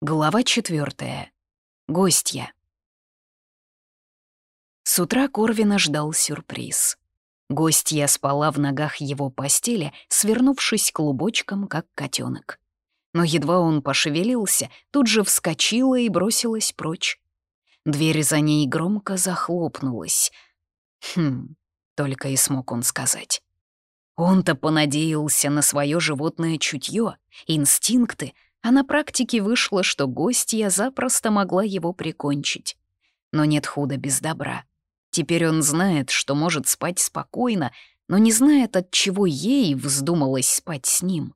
Глава 4. Гостья. С утра Корвина ждал сюрприз. Гостья спала в ногах его постели, свернувшись клубочком, как котенок. Но едва он пошевелился, тут же вскочила и бросилась прочь. Дверь за ней громко захлопнулась. Только и смог он сказать. Он-то понадеялся на свое животное чутье, инстинкты, а на практике вышло, что гостья запросто могла его прикончить. Но нет худа без добра. Теперь он знает, что может спать спокойно, но не знает, от чего ей вздумалось спать с ним.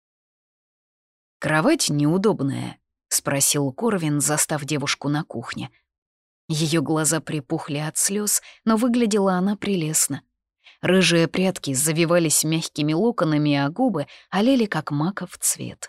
«Кровать неудобная?» — спросил Корвин, застав девушку на кухне. Ее глаза припухли от слез, но выглядела она прелестно. Рыжие прядки завивались мягкими локонами, а губы олели, как маков цвет.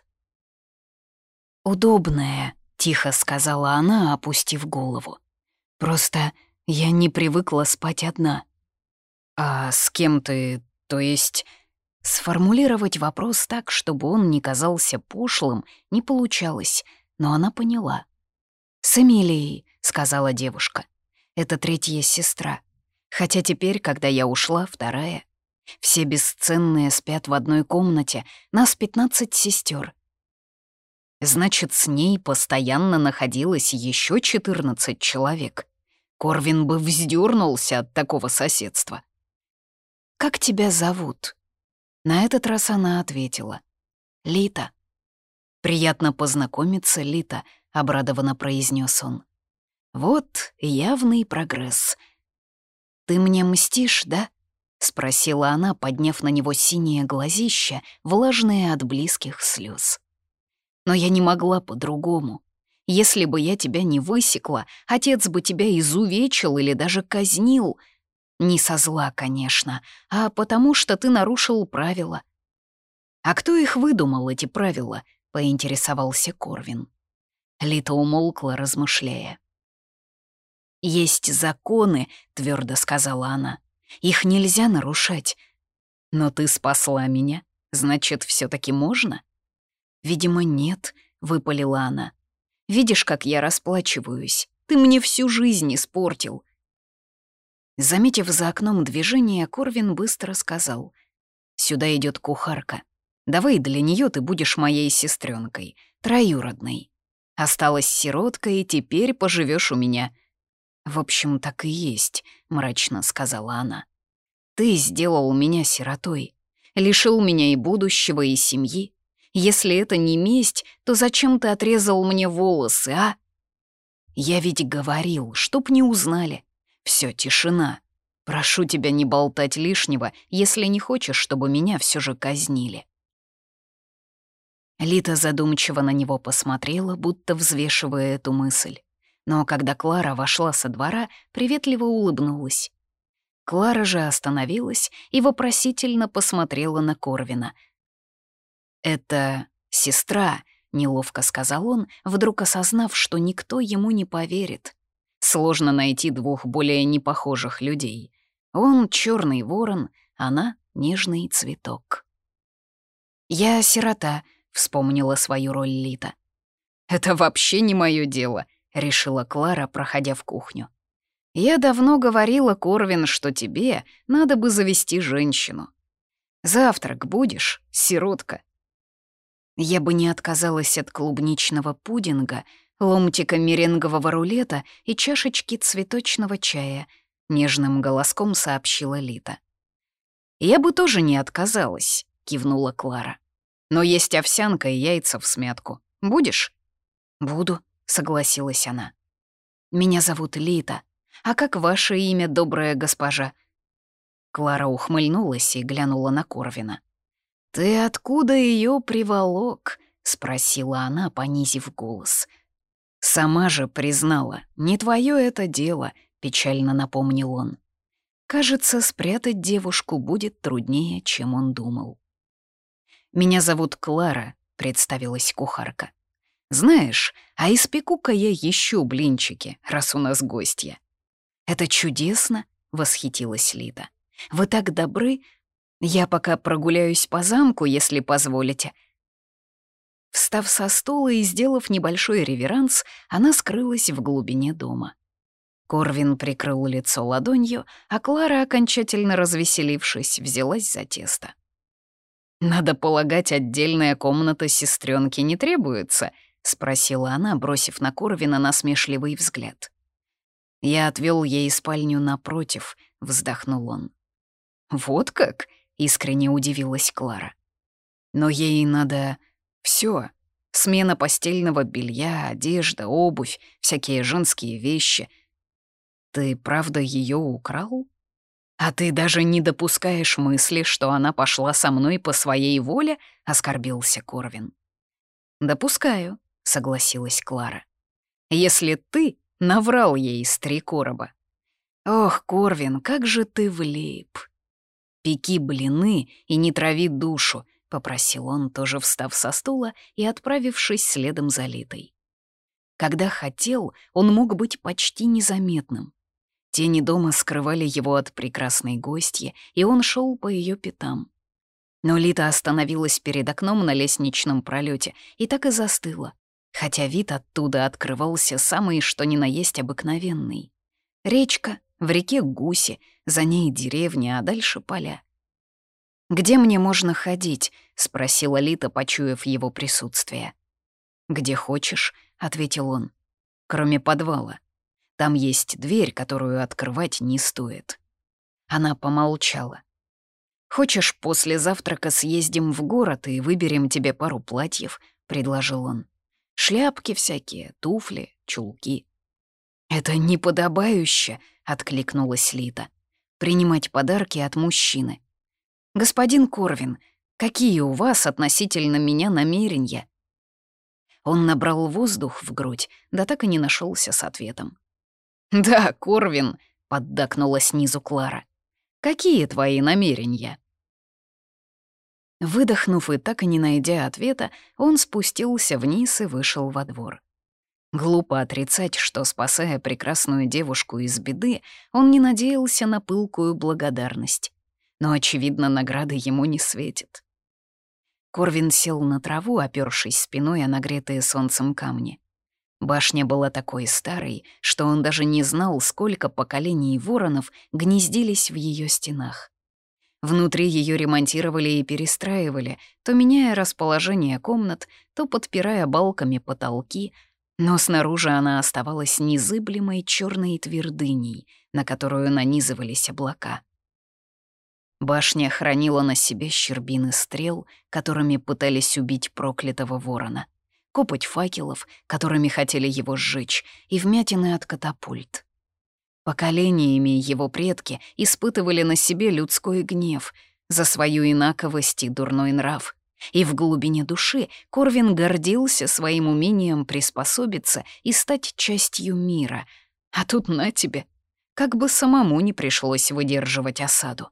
«Удобная», — тихо сказала она, опустив голову. «Просто я не привыкла спать одна». «А с кем ты, то есть...» Сформулировать вопрос так, чтобы он не казался пошлым, не получалось, но она поняла. «С Эмилией», — сказала девушка. «Это третья сестра. Хотя теперь, когда я ушла, вторая. Все бесценные спят в одной комнате, нас 15 сестер. Значит, с ней постоянно находилось еще 14 человек. Корвин бы вздернулся от такого соседства. «Как тебя зовут?» На этот раз она ответила. «Лита». «Приятно познакомиться, Лита», — обрадованно произнес он. «Вот явный прогресс». «Ты мне мстишь, да?» — спросила она, подняв на него синие глазища, влажные от близких слез. «Но я не могла по-другому. Если бы я тебя не высекла, отец бы тебя изувечил или даже казнил. Не со зла, конечно, а потому что ты нарушил правила». «А кто их выдумал, эти правила?» — поинтересовался Корвин. Лита умолкла, размышляя. «Есть законы», — твердо сказала она. «Их нельзя нарушать. Но ты спасла меня, значит, все таки можно?» «Видимо, нет», — выпалила она. «Видишь, как я расплачиваюсь? Ты мне всю жизнь испортил». Заметив за окном движение, Корвин быстро сказал. «Сюда идет кухарка. Давай для нее ты будешь моей сестренкой, троюродной. Осталась сироткой, и теперь поживешь у меня». «В общем, так и есть», — мрачно сказала она. «Ты сделал меня сиротой, лишил меня и будущего, и семьи. Если это не месть, то зачем ты отрезал мне волосы, а?» «Я ведь говорил, чтоб не узнали. Все, тишина. Прошу тебя не болтать лишнего, если не хочешь, чтобы меня все же казнили». Лита задумчиво на него посмотрела, будто взвешивая эту мысль. Но когда Клара вошла со двора, приветливо улыбнулась. Клара же остановилась и вопросительно посмотрела на Корвина. «Это сестра», — неловко сказал он, вдруг осознав, что никто ему не поверит. Сложно найти двух более непохожих людей. Он — черный ворон, она — нежный цветок. «Я сирота», — вспомнила свою роль Лита. «Это вообще не мое дело», — решила Клара, проходя в кухню. «Я давно говорила, Корвин, что тебе надо бы завести женщину. Завтрак будешь, сиротка?» Я бы не отказалась от клубничного пудинга, ломтика меренгового рулета и чашечки цветочного чая, нежным голоском сообщила Лита. «Я бы тоже не отказалась», — кивнула Клара. «Но есть овсянка и яйца всмятку. Будешь?» «Буду», — согласилась она. «Меня зовут Лита. А как ваше имя, добрая госпожа?» Клара ухмыльнулась и глянула на Корвина. «Ты откуда ее приволок?» — спросила она, понизив голос. «Сама же признала, не твое это дело», — печально напомнил он. Кажется, спрятать девушку будет труднее, чем он думал. «Меня зовут Клара», — представилась кухарка. «Знаешь, а испеку-ка я еще блинчики, раз у нас гостья». «Это чудесно», — восхитилась Лита. «Вы так добры. Я пока прогуляюсь по замку, если позволите». Встав со стула и сделав небольшой реверанс, она скрылась в глубине дома. Корвин прикрыл лицо ладонью, а Клара, окончательно развеселившись, взялась за тесто. «Надо полагать, отдельная комната сестренки не требуется?» — спросила она, бросив на Корвина насмешливый взгляд. «Я отвел ей спальню напротив», — вздохнул он. «Вот как?» — искренне удивилась Клара. «Но ей надо все: смена постельного белья, одежда, обувь, всякие женские вещи. Ты правда ее украл? А ты даже не допускаешь мысли, что она пошла со мной по своей воле?» — оскорбился Корвин. «Допускаю», — согласилась Клара. «Если ты наврал ей из 3 короба. Ох, Корвин, как же ты влип!» «Пеки блины и не трави душу», — попросил он, тоже встав со стула и отправившись следом за Литой. Когда хотел, он мог быть почти незаметным. Тени дома скрывали его от прекрасной гостьи, и он шел по ее пятам. Но Лита остановилась перед окном на лестничном пролете и так и застыла, хотя вид оттуда открывался самый что ни на есть обыкновенный. Речка, в реке гуси, за ней деревня, а дальше поля. «Где мне можно ходить?» — спросила Лита, почуяв его присутствие. «Где хочешь», — ответил он, — «кроме подвала. Там есть дверь, которую открывать не стоит». Она помолчала. «Хочешь, после завтрака съездим в город и выберем тебе пару платьев?» — предложил он. «Шляпки всякие, туфли, чулки». «Это неподобающе», — откликнулась Лита. «Принимать подарки от мужчины. Господин Корвин, какие у вас относительно меня намерения?» Он набрал воздух в грудь, да так и не нашелся с ответом. «Да, Корвин», — поддакнула снизу Клара. «Какие твои намерения?» Выдохнув и так и не найдя ответа, он спустился вниз и вышел во двор. Глупо отрицать, что, спасая прекрасную девушку из беды, он не надеялся на пылкую благодарность. Но, очевидно, награды ему не светит. Корвин сел на траву, опёршись спиной о нагретые солнцем камни. Башня была такой старой, что он даже не знал, сколько поколений воронов гнездились в ее стенах. Внутри ее ремонтировали и перестраивали, то меняя расположение комнат, то подпирая балками потолки, но снаружи она оставалась незыблемой черной твердыней, на которую нанизывались облака. Башня хранила на себе щербины стрел, которыми пытались убить проклятого ворона, копоть факелов, которыми хотели его сжечь, и вмятины от катапульт. Поколениями его предки испытывали на себе людской гнев за свою инаковость и дурной нрав. И в глубине души Корвин гордился своим умением приспособиться и стать частью мира. А тут на тебе, как бы самому не пришлось выдерживать осаду.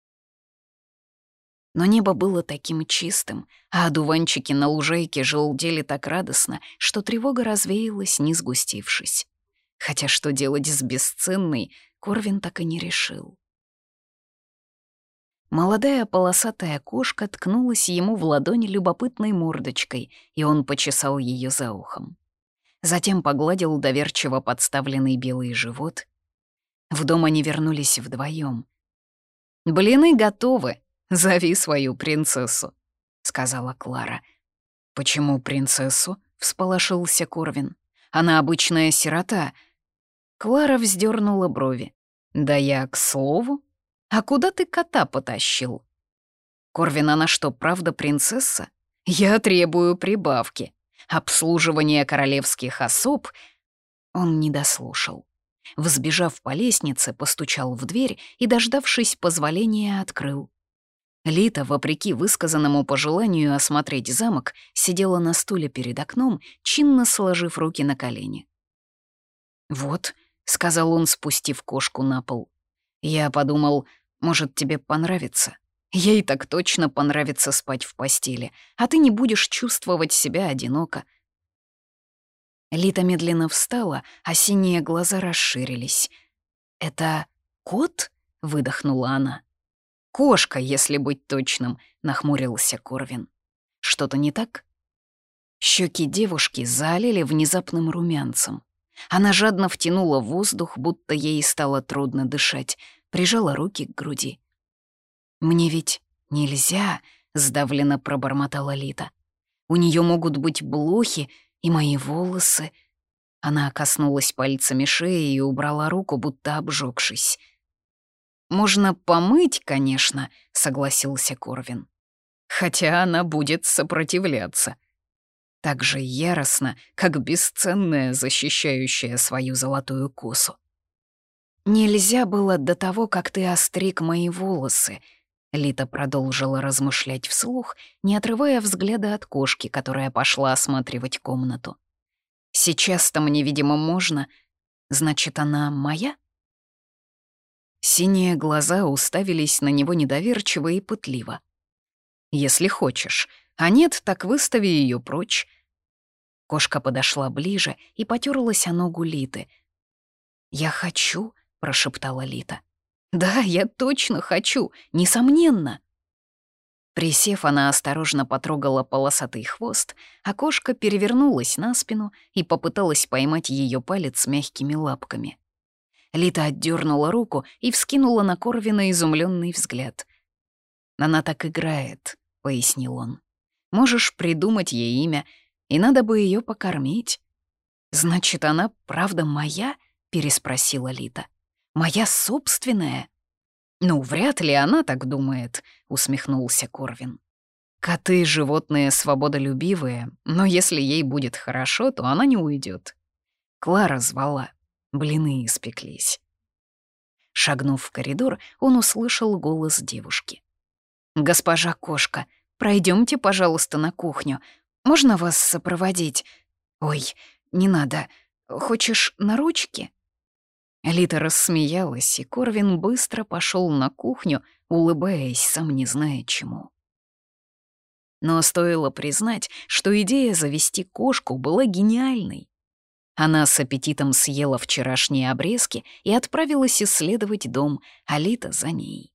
Но небо было таким чистым, а одуванчики на лужайке желдели так радостно, что тревога развеялась, не сгустившись. Хотя что делать с бесценной, Корвин так и не решил. Молодая полосатая кошка ткнулась ему в ладонь любопытной мордочкой, и он почесал ее за ухом. Затем погладил доверчиво подставленный белый живот. В дом они вернулись вдвоем. «Блины готовы, зови свою принцессу», — сказала Клара. «Почему принцессу?» — всполошился Корвин. «Она обычная сирота». Клара вздернула брови. «Да я к слову. А куда ты кота потащил?» «Корвин, она что, правда принцесса? Я требую прибавки. Обслуживание королевских особ...» Он не дослушал. Взбежав по лестнице, постучал в дверь и, дождавшись позволения, открыл. Лита, вопреки высказанному пожеланию осмотреть замок, сидела на стуле перед окном, чинно сложив руки на колени. «Вот», — сказал он, спустив кошку на пол. «Я подумал, может, тебе понравится. Ей так точно понравится спать в постели, а ты не будешь чувствовать себя одиноко». Лита медленно встала, а синие глаза расширились. «Это кот?» — выдохнула она. «Кошка, если быть точным», — нахмурился Корвин. «Что-то не так?» Щеки девушки залили внезапным румянцем. Она жадно втянула воздух, будто ей стало трудно дышать, прижала руки к груди. «Мне ведь нельзя», — сдавленно пробормотала Лита. «У нее могут быть блохи и мои волосы». Она коснулась пальцами шеи и убрала руку, будто обжёгшись. «Можно помыть, конечно», — согласился Корвин. «Хотя она будет сопротивляться. Так же яростно, как бесценная, защищающая свою золотую косу. Нельзя было до того, как ты остриг мои волосы», — Лита продолжила размышлять вслух, не отрывая взгляда от кошки, которая пошла осматривать комнату. «Сейчас-то мне, видимо, можно. Значит, она моя?» Синие глаза уставились на него недоверчиво и пытливо. «Если хочешь, а нет, так выстави ее прочь». Кошка подошла ближе и потёрлась о ногу Литы. «Я хочу», — прошептала Лита. «Да, я точно хочу, несомненно». Присев, она осторожно потрогала полосатый хвост, а кошка перевернулась на спину и попыталась поймать ее палец мягкими лапками. Лита отдернула руку и вскинула на Корвина изумленный взгляд. «Она так играет», — пояснил он. «Можешь придумать ей имя, и надо бы ее покормить». «Значит, она правда моя?» — переспросила Лита. «Моя собственная?» «Ну, вряд ли она так думает», — усмехнулся Корвин. «Коты — животные свободолюбивые, но если ей будет хорошо, то она не уйдет. Клара звала, блины испеклись». Шагнув в коридор, он услышал голос девушки. «Госпожа кошка, пройдемте, пожалуйста, на кухню. Можно вас сопроводить? Ой, не надо. Хочешь на ручки?» Лита рассмеялась, и Корвин быстро пошел на кухню, улыбаясь, сам не зная чему. Но стоило признать, что идея завести кошку была гениальной. Она с аппетитом съела вчерашние обрезки и отправилась исследовать дом, а Лита за ней.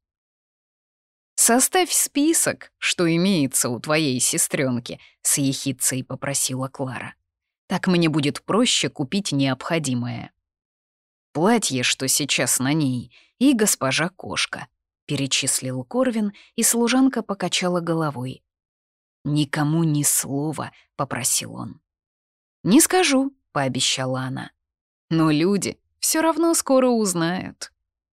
«Составь список, что имеется у твоей сестренки, с ехидцей попросила Клара. «Так мне будет проще купить необходимое». «Платье, что сейчас на ней, и госпожа кошка», — перечислил Корвин, и служанка покачала головой. «Никому ни слова», — попросил он. «Не скажу», — пообещала она. «Но люди все равно скоро узнают».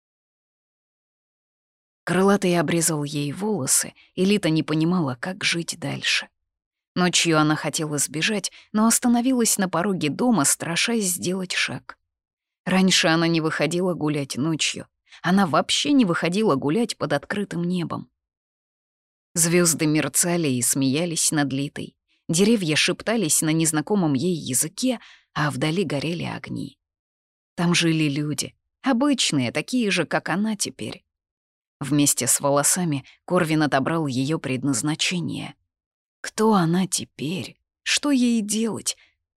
Крылатый обрезал ей волосы, и Лита не понимала, как жить дальше. Ночью она хотела сбежать, но остановилась на пороге дома, страшась сделать шаг. Раньше она не выходила гулять ночью. Она вообще не выходила гулять под открытым небом. Звезды мерцали и смеялись над Литой. Деревья шептались на незнакомом ей языке, а вдали горели огни. Там жили люди, обычные, такие же, как она теперь. Вместе с волосами Корвин отобрал ее предназначение. Кто она теперь? Что ей делать?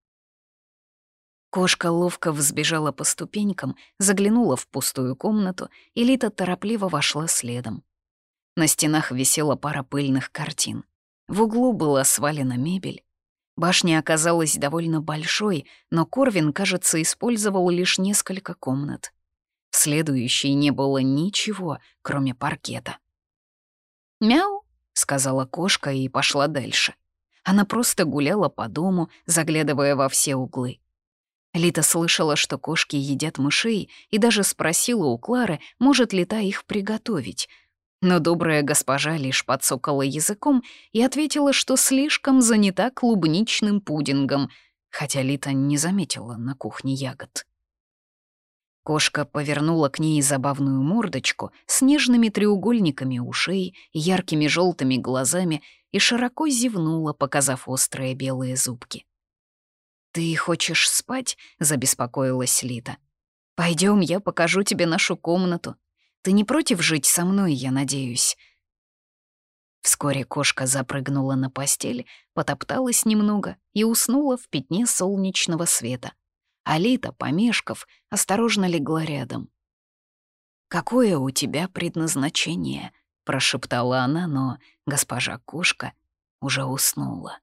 Кошка ловко взбежала по ступенькам, заглянула в пустую комнату, и Лита торопливо вошла следом. На стенах висела пара пыльных картин. В углу была свалена мебель. Башня оказалась довольно большой, но Корвин, кажется, использовал лишь несколько комнат. В следующей не было ничего, кроме паркета. «Мяу», — сказала кошка и пошла дальше. Она просто гуляла по дому, заглядывая во все углы. Лита слышала, что кошки едят мышей, и даже спросила у Клары, может ли та их приготовить. Но добрая госпожа лишь подсокала языком и ответила, что слишком занята клубничным пудингом, хотя Лита не заметила на кухне ягод. Кошка повернула к ней забавную мордочку с нежными треугольниками ушей, яркими желтыми глазами и широко зевнула, показав острые белые зубки. «Ты хочешь спать?» — забеспокоилась Лита. «Пойдем, я покажу тебе нашу комнату. Ты не против жить со мной, я надеюсь?» Вскоре кошка запрыгнула на постель, потопталась немного и уснула в пятне солнечного света. А Лита, помешков, осторожно легла рядом. «Какое у тебя предназначение?» — прошептала она, но госпожа кошка уже уснула.